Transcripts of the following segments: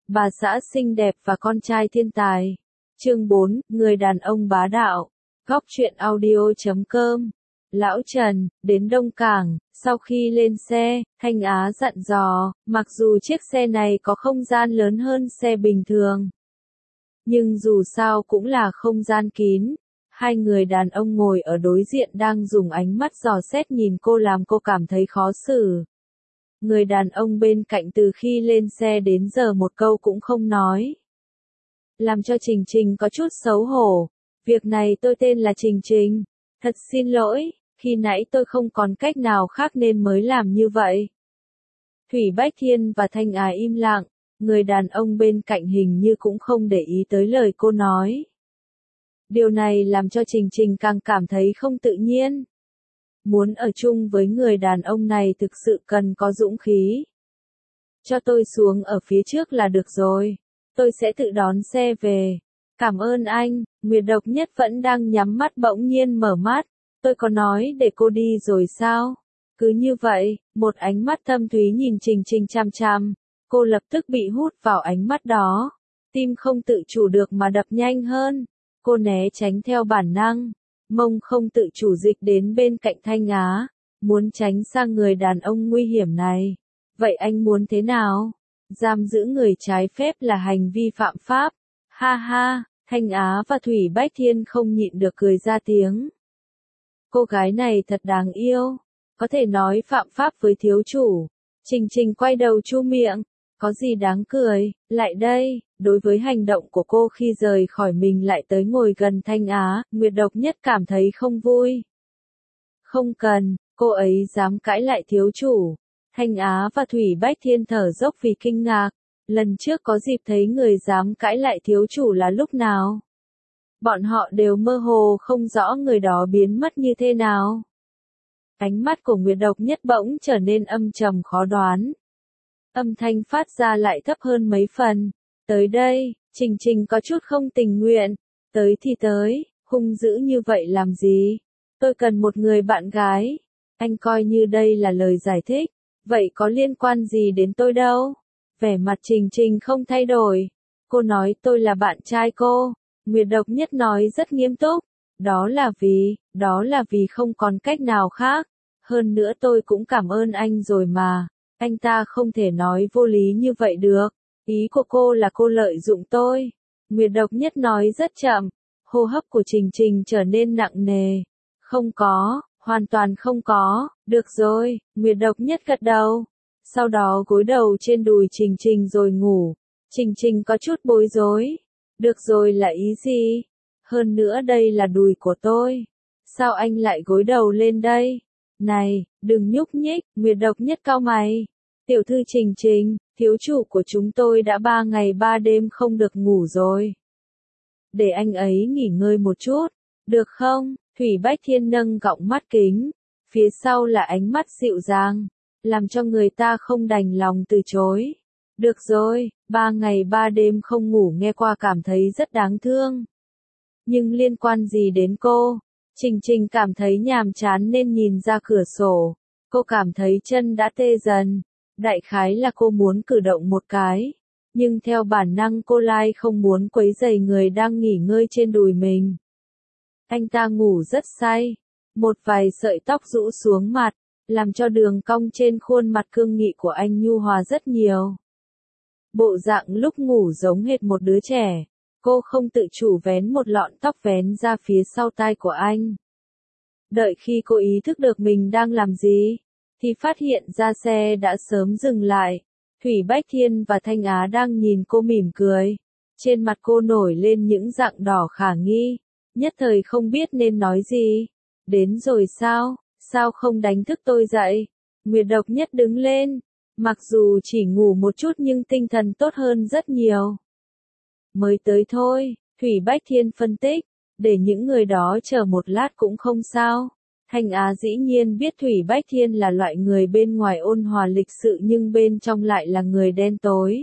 bà xã xinh đẹp và con trai thiên tài. Chương 4, người đàn ông bá đạo. Góc truyện audio.com. Lão Trần, đến Đông Cảng, sau khi lên xe, Thanh Á dặn dò, mặc dù chiếc xe này có không gian lớn hơn xe bình thường, nhưng dù sao cũng là không gian kín. Hai người đàn ông ngồi ở đối diện đang dùng ánh mắt dò xét nhìn cô làm cô cảm thấy khó xử. Người đàn ông bên cạnh từ khi lên xe đến giờ một câu cũng không nói, làm cho Trình Trình có chút xấu hổ. Việc này tôi tên là Trình Trình. Thật xin lỗi, khi nãy tôi không còn cách nào khác nên mới làm như vậy. Thủy Bách Thiên và Thanh Á im lặng, người đàn ông bên cạnh hình như cũng không để ý tới lời cô nói. Điều này làm cho Trình Trình càng cảm thấy không tự nhiên. Muốn ở chung với người đàn ông này thực sự cần có dũng khí. Cho tôi xuống ở phía trước là được rồi. Tôi sẽ tự đón xe về. Cảm ơn anh. Nguyệt Độc Nhất vẫn đang nhắm mắt bỗng nhiên mở mắt. Tôi có nói để cô đi rồi sao? Cứ như vậy, một ánh mắt thâm thúy nhìn Trình Trình chằm chằm. Cô lập tức bị hút vào ánh mắt đó. Tim không tự chủ được mà đập nhanh hơn. Cô né tránh theo bản năng. Mông không tự chủ dịch đến bên cạnh Thanh Á. Muốn tránh sang người đàn ông nguy hiểm này. Vậy anh muốn thế nào? Giam giữ người trái phép là hành vi phạm pháp. Ha ha, Thanh Á và Thủy Bách Thiên không nhịn được cười ra tiếng. Cô gái này thật đáng yêu. Có thể nói phạm pháp với thiếu chủ. Trình Trình quay đầu chu miệng. Có gì đáng cười, lại đây. Đối với hành động của cô khi rời khỏi mình lại tới ngồi gần Thanh Á, Nguyệt Độc Nhất cảm thấy không vui. Không cần, cô ấy dám cãi lại thiếu chủ. Thanh Á và Thủy Bách Thiên thở dốc vì kinh ngạc. Lần trước có dịp thấy người dám cãi lại thiếu chủ là lúc nào? Bọn họ đều mơ hồ không rõ người đó biến mất như thế nào. Ánh mắt của Nguyệt Độc Nhất bỗng trở nên âm trầm khó đoán. Âm thanh phát ra lại thấp hơn mấy phần. Tới đây, Trình Trình có chút không tình nguyện. Tới thì tới, hung dữ như vậy làm gì? Tôi cần một người bạn gái. Anh coi như đây là lời giải thích. Vậy có liên quan gì đến tôi đâu? Vẻ mặt Trình Trình không thay đổi. Cô nói tôi là bạn trai cô. Nguyệt Độc Nhất nói rất nghiêm túc. Đó là vì không còn cách nào khác. Hơn nữa tôi cũng cảm ơn anh rồi mà. Anh ta không thể nói vô lý như vậy được. Ý của cô là cô lợi dụng tôi. Nguyệt Độc Nhất nói rất chậm. Hô hấp của Trình Trình trở nên nặng nề. Không có, hoàn toàn không có. Được rồi, Nguyệt Độc Nhất gật đầu. Sau đó gối đầu trên đùi Trình Trình rồi ngủ. Trình Trình có chút bối rối. Được rồi là ý gì? Hơn nữa đây là đùi của tôi. Sao anh lại gối đầu lên đây? Này, đừng nhúc nhích, Nguyệt Độc Nhất cau mày. Tiểu thư Trình Trình, thiếu chủ của chúng tôi đã 3 ngày 3 đêm không được ngủ rồi. Để anh ấy nghỉ ngơi một chút, được không? Thủy Bách Thiên nâng gọng mắt kính. Phía sau là ánh mắt dịu dàng, làm cho người ta không đành lòng từ chối. Được rồi, 3 ngày 3 đêm không ngủ nghe qua cảm thấy rất đáng thương. Nhưng liên quan gì đến cô? Trình Trình cảm thấy nhàm chán nên nhìn ra cửa sổ. Cô cảm thấy chân đã tê dần. Đại khái là cô muốn cử động một cái. Nhưng theo bản năng cô lại không muốn quấy rầy người đang nghỉ ngơi trên đùi mình. Anh ta ngủ rất say. Một vài sợi tóc rũ xuống mặt, làm cho đường cong trên khuôn mặt cương nghị của anh nhu hòa rất nhiều. Bộ dạng lúc ngủ giống hệt một đứa trẻ. Cô không tự chủ vén một lọn tóc vén ra phía sau tai của anh. Đợi khi cô ý thức được mình đang làm gì, thì phát hiện ra xe đã sớm dừng lại. Thủy Bách Thiên và Thanh Á đang nhìn cô mỉm cười. Trên mặt cô nổi lên những dạng đỏ khả nghi. Nhất thời không biết nên nói gì. Đến rồi sao? Sao không đánh thức tôi dậy? Nguyệt Độc Nhất đứng lên. Mặc dù chỉ ngủ một chút nhưng tinh thần tốt hơn rất nhiều. Mới tới thôi, Thủy Bách Thiên phân tích. Để những người đó chờ một lát cũng không sao. Thanh Á dĩ nhiên biết Thủy Bách Thiên là loại người bên ngoài ôn hòa lịch sự nhưng bên trong lại là người đen tối.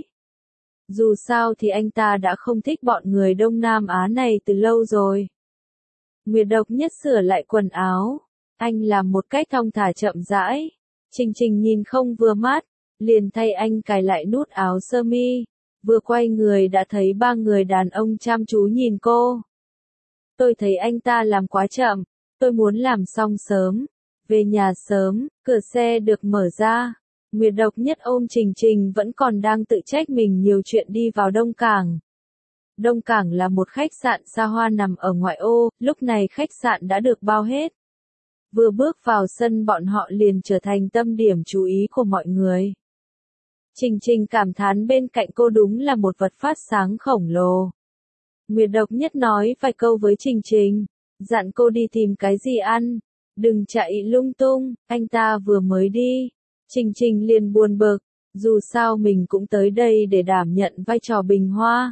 Dù sao thì anh ta đã không thích bọn người Đông Nam Á này từ lâu rồi. Nguyệt Độc Nhất sửa lại quần áo. Anh làm một cách thong thả chậm rãi. Trình Trình nhìn không vừa mắt, liền thay anh cài lại nút áo sơ mi. Vừa quay người đã thấy ba người đàn ông chăm chú nhìn cô. Tôi thấy anh ta làm quá chậm, tôi muốn làm xong sớm, về nhà sớm, cửa xe được mở ra. Nguyệt Độc Nhất ôm Trình Trình vẫn còn đang tự trách mình nhiều chuyện đi vào Đông Cảng. Đông Cảng là một khách sạn xa hoa nằm ở ngoại ô, lúc này khách sạn đã được bao hết. Vừa bước vào sân bọn họ liền trở thành tâm điểm chú ý của mọi người. Trình Trình cảm thán bên cạnh cô đúng là một vật phát sáng khổng lồ. Nguyệt Độc Nhất nói vài câu với Trình Trình, dặn cô đi tìm cái gì ăn, đừng chạy lung tung, anh ta vừa mới đi. Trình Trình liền buồn bực, dù sao mình cũng tới đây để đảm nhận vai trò bình hoa.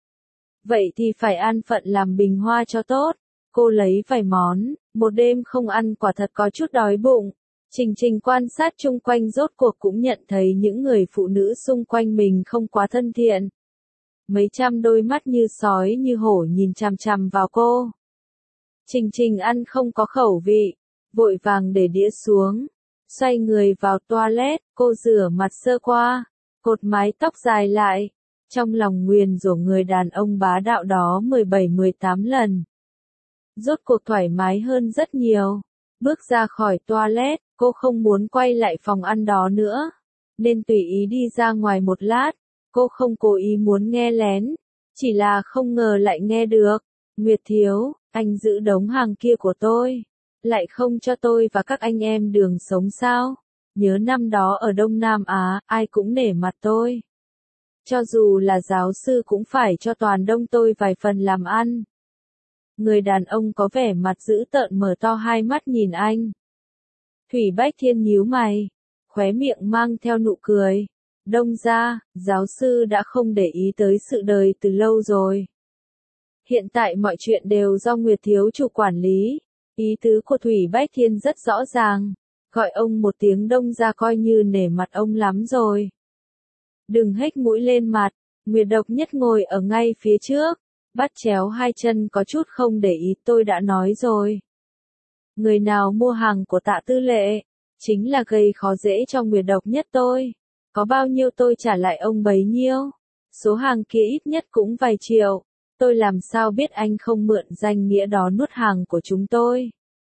Vậy thì phải an phận làm bình hoa cho tốt. Cô lấy vài món, một đêm không ăn quả thật có chút đói bụng. Trình Trình quan sát chung quanh rốt cuộc cũng nhận thấy những người phụ nữ xung quanh mình không quá thân thiện. Mấy trăm đôi mắt như sói như hổ nhìn chằm chằm vào cô. Trình Trình ăn không có khẩu vị, vội vàng để đĩa xuống. Xoay người vào toilet, cô rửa mặt sơ qua, cột mái tóc dài lại. Trong lòng nguyền rủa người đàn ông bá đạo đó 17-18 lần. Rốt cuộc thoải mái hơn rất nhiều. Bước ra khỏi toilet, cô không muốn quay lại phòng ăn đó nữa. Nên tùy ý đi ra ngoài một lát. Cô không cố ý muốn nghe lén. Chỉ là không ngờ lại nghe được. Nguyệt thiếu, anh giữ đống hàng kia của tôi. Lại không cho tôi và các anh em đường sống sao? Nhớ năm đó ở Đông Nam Á, ai cũng nể mặt tôi. Cho dù là giáo sư cũng phải cho toàn đông tôi vài phần làm ăn. Người đàn ông có vẻ mặt dữ tợn mở to hai mắt nhìn anh. Thủy Bách Thiên nhíu mày, khóe miệng mang theo nụ cười. Đông ra, giáo sư đã không để ý tới sự đời từ lâu rồi. Hiện tại mọi chuyện đều do Nguyệt thiếu chủ quản lý. Ý tứ của Thủy Bách Thiên rất rõ ràng. Gọi ông một tiếng đông ra coi như nể mặt ông lắm rồi. Đừng hếch mũi lên mặt. Nguyệt Độc Nhất ngồi ở ngay phía trước. Bắt chéo hai chân có chút không để ý, tôi đã nói rồi. Người nào mua hàng của Tạ Tư Lệ, chính là gây khó dễ cho Nguyệt Độc Nhất tôi. Có bao nhiêu tôi trả lại ông bấy nhiêu. Số hàng kia ít nhất cũng vài triệu. Tôi làm sao biết anh không mượn danh nghĩa đó nuốt hàng của chúng tôi.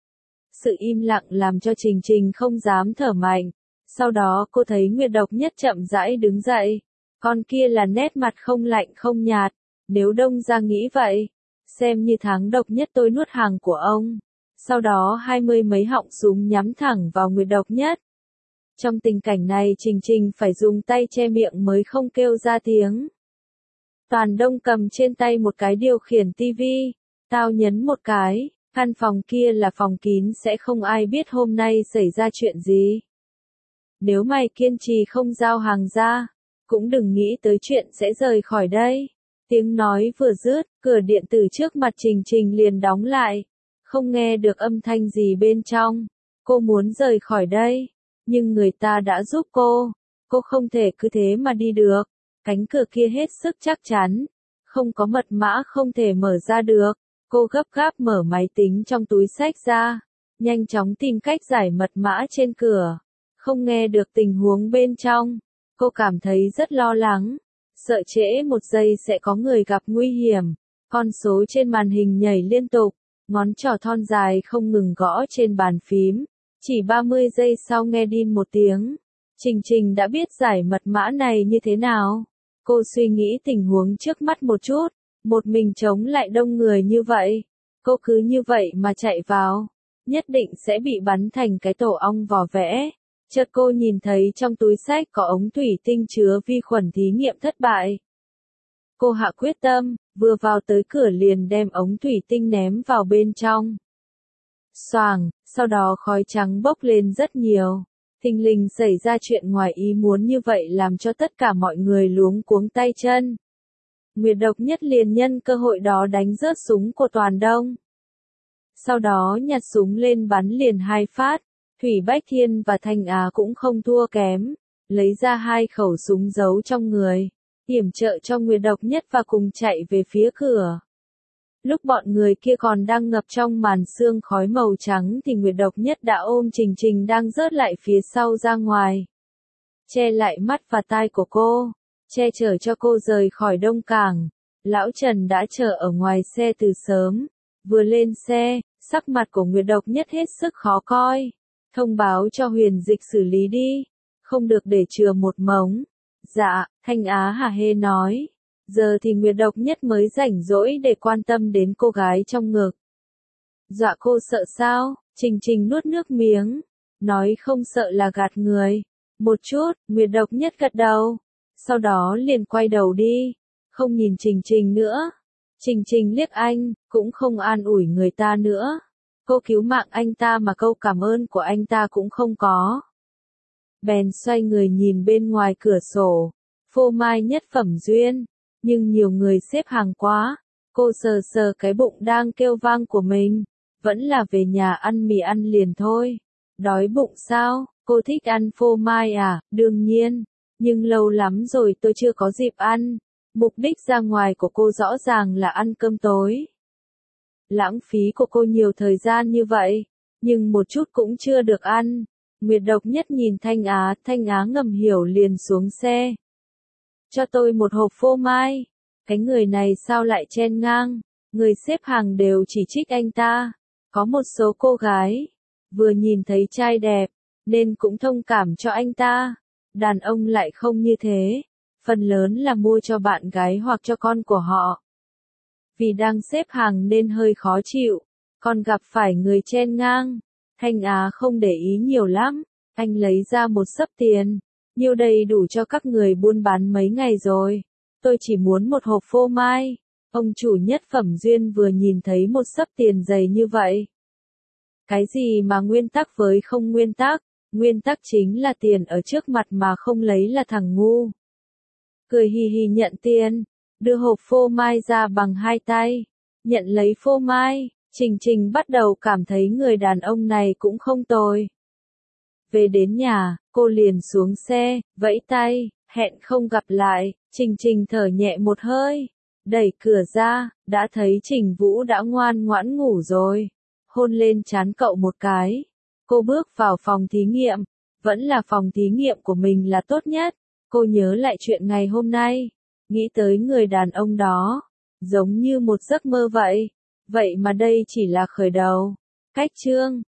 Sự im lặng làm cho Trình Trình không dám thở mạnh. Sau đó cô thấy Nguyệt Độc Nhất chậm rãi đứng dậy. Con kia là nét mặt không lạnh không nhạt. Nếu Đông ra nghĩ vậy, xem như tháng Độc Nhất tôi nuốt hàng của ông. Sau đó 20 mấy họng súng nhắm thẳng vào Nguyệt Độc Nhất. Trong tình cảnh này Trình Trình phải dùng tay che miệng mới không kêu ra tiếng. Toàn Đông cầm trên tay một cái điều khiển tivi. Tao nhấn một cái, căn phòng kia là phòng kín sẽ không ai biết hôm nay xảy ra chuyện gì. Nếu mày kiên trì không giao hàng ra, cũng đừng nghĩ tới chuyện sẽ rời khỏi đây. Tiếng nói vừa dứt, cửa điện tử trước mặt Trình Trình liền đóng lại. Không nghe được âm thanh gì bên trong. Cô muốn rời khỏi đây. Nhưng người ta đã giúp cô. Cô không thể cứ thế mà đi được. Cánh cửa kia hết sức chắc chắn. Không có mật mã không thể mở ra được. Cô gấp gáp mở máy tính trong túi xách ra. Nhanh chóng tìm cách giải mật mã trên cửa. Không nghe được tình huống bên trong. Cô cảm thấy rất lo lắng. Sợ trễ một giây sẽ có người gặp nguy hiểm. Con số trên màn hình nhảy liên tục. Ngón trỏ thon dài không ngừng gõ trên bàn phím. Chỉ 30 giây sau nghe đinh một tiếng. Trình Trình đã biết giải mật mã này như thế nào. Cô suy nghĩ tình huống trước mắt một chút. Một mình chống lại đông người như vậy. Cô cứ như vậy mà chạy vào. Nhất định sẽ bị bắn thành cái tổ ong vò vẽ. Chợt cô nhìn thấy trong túi xách có ống thủy tinh chứa vi khuẩn thí nghiệm thất bại. Cô hạ quyết tâm, vừa vào tới cửa liền đem ống thủy tinh ném vào bên trong. Xoàng, sau đó khói trắng bốc lên rất nhiều. Thình lình xảy ra chuyện ngoài ý muốn như vậy làm cho tất cả mọi người luống cuống tay chân. Nguyệt Độc Nhất liền nhân cơ hội đó đánh rớt súng của Toàn Đông. Sau đó nhặt súng lên bắn liền 2 phát. Thủy Bách Thiên và Thanh Á cũng không thua kém. Lấy ra 2 khẩu súng giấu trong người. Yểm trợ cho Nguyệt Độc Nhất và cùng chạy về phía cửa. Lúc bọn người kia còn đang ngập trong màn sương khói màu trắng thì Nguyệt Độc Nhất đã ôm Trình Trình đang rớt lại phía sau ra ngoài. Che lại mắt và tai của cô. che chở cho cô rời khỏi Đông Cảng. Lão Trần đã chờ ở ngoài xe từ sớm. Vừa lên xe, sắc mặt của Nguyệt Độc Nhất hết sức khó coi. Thông báo cho Huyền Dịch xử lý đi. Không được để chừa một mống. Dạ, Thanh Á hả hê nói. Giờ thì Nguyệt Độc Nhất mới rảnh rỗi để quan tâm đến cô gái trong ngực. Dọa cô sợ sao? Trình Trình nuốt nước miếng. Nói không sợ là gạt người. Một chút, Nguyệt Độc Nhất gật đầu. Sau đó liền quay đầu đi. Không nhìn Trình Trình nữa. Trình Trình liếc anh, cũng không an ủi người ta nữa. Cô cứu mạng anh ta mà câu cảm ơn của anh ta cũng không có. Bèn xoay người nhìn bên ngoài cửa sổ. Phô mai nhất phẩm duyên. Nhưng nhiều người xếp hàng quá. Cô sờ sờ cái bụng đang kêu vang của mình. Vẫn là về nhà ăn mì ăn liền thôi. Đói bụng sao? Cô thích ăn phô mai à? Đương nhiên. Nhưng lâu lắm rồi tôi chưa có dịp ăn. Mục đích ra ngoài của cô rõ ràng là ăn cơm tối. Lãng phí của cô nhiều thời gian như vậy. Nhưng một chút cũng chưa được ăn. Nguyệt Độc Nhất nhìn Thanh Á ngầm hiểu liền xuống xe. Cho tôi một hộp phô mai. Cái người này sao lại chen ngang. Người xếp hàng đều chỉ trích anh ta. Có một số cô gái. Vừa nhìn thấy trai đẹp. Nên cũng thông cảm cho anh ta. Đàn ông lại không như thế. Phần lớn là mua cho bạn gái hoặc cho con của họ. Vì đang xếp hàng nên hơi khó chịu. Còn gặp phải người chen ngang. Thanh Á không để ý nhiều lắm. Anh lấy ra một xấp tiền. Nhiêu đầy đủ cho các người buôn bán mấy ngày rồi. Tôi chỉ muốn một hộp phô mai. Ông chủ nhất phẩm duyên vừa nhìn thấy một xấp tiền dày như vậy. Cái gì mà nguyên tắc với không nguyên tắc? Nguyên tắc chính là tiền ở trước mặt mà không lấy là thằng ngu. Cười hì hì nhận tiền. Đưa hộp phô mai ra bằng hai tay. Nhận lấy phô mai. Trình Trình bắt đầu cảm thấy người đàn ông này cũng không tồi. Về đến nhà, cô liền xuống xe, vẫy tay, hẹn không gặp lại. Trình Trình thở nhẹ một hơi. Đẩy cửa ra, đã thấy Trình Vũ đã ngoan ngoãn ngủ rồi. Hôn lên trán cậu một cái. Cô bước vào phòng thí nghiệm. Vẫn là phòng thí nghiệm của mình là tốt nhất. Cô nhớ lại chuyện ngày hôm nay. Nghĩ tới người đàn ông đó. Giống như một giấc mơ vậy. Vậy mà đây chỉ là khởi đầu. Cách chương